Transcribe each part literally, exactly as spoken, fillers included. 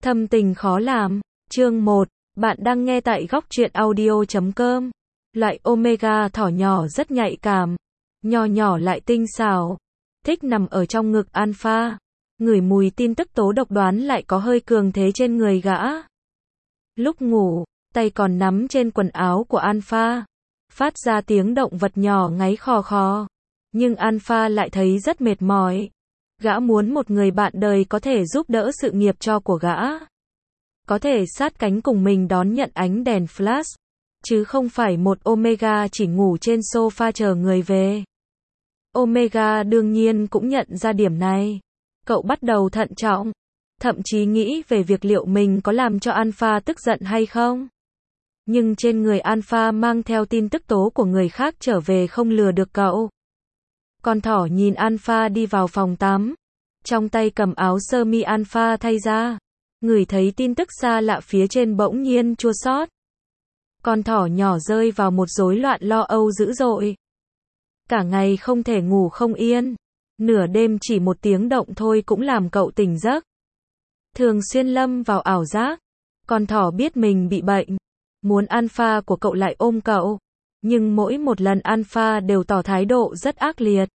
Thâm tình khó làm. Chương một. Bạn đang nghe tại góc truyện audio chấm com. Loại Omega thỏ nhỏ rất nhạy cảm. Nho nhỏ lại tinh xảo. Thích nằm ở trong ngực Alpha. Ngửi mùi tin tức tố độc đoán lại có hơi cường thế trên người gã. Lúc ngủ, tay còn nắm trên quần áo của Alpha. Phát ra tiếng động vật nhỏ ngáy khò khò. Nhưng Alpha lại thấy rất mệt mỏi. Gã muốn một người bạn đời có thể giúp đỡ sự nghiệp cho của gã. Có thể sát cánh cùng mình đón nhận ánh đèn flash. Chứ không phải một Omega chỉ ngủ trên sofa chờ người về. Omega đương nhiên cũng nhận ra điểm này. Cậu bắt đầu thận trọng. Thậm chí nghĩ về việc liệu mình có làm cho Alpha tức giận hay không. Nhưng trên người Alpha mang theo tin tức tố của người khác trở về không lừa được cậu. Con thỏ nhìn Alpha đi vào phòng tắm. Trong tay cầm áo sơ mi Alpha thay ra. Ngửi thấy tin tức xa lạ phía trên bỗng nhiên chua xót. Con thỏ nhỏ rơi vào một rối loạn lo âu dữ dội. Cả ngày không thể ngủ không yên. Nửa đêm chỉ một tiếng động thôi cũng làm cậu tỉnh giấc. Thường xuyên lâm vào ảo giác. Con thỏ biết mình bị bệnh. Muốn Alpha của cậu lại ôm cậu. Nhưng mỗi một lần Alpha đều tỏ thái độ rất ác liệt.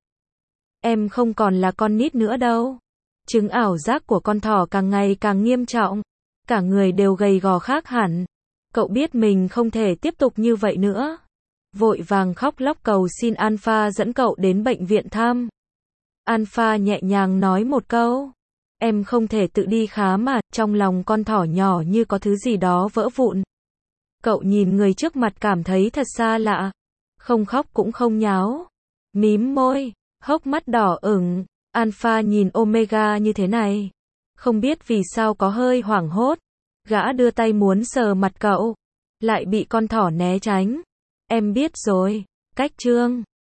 Em không còn là con nít nữa đâu. Chứng ảo giác của con thỏ càng ngày càng nghiêm trọng. Cả người đều gầy gò khác hẳn. Cậu biết mình không thể tiếp tục như vậy nữa. Vội vàng khóc lóc cầu xin Alpha dẫn cậu đến bệnh viện thăm. Alpha nhẹ nhàng nói một câu. Em không thể tự đi khám mà. Trong lòng con thỏ nhỏ như có thứ gì đó vỡ vụn. Cậu nhìn người trước mặt cảm thấy thật xa lạ. Không khóc cũng không nháo. Mím môi, hốc mắt đỏ ửng. Alpha nhìn Omega như thế này. Không biết vì sao có hơi hoảng hốt. Gã đưa tay muốn sờ mặt cậu. Lại bị con thỏ né tránh. Em biết rồi. Cách chương.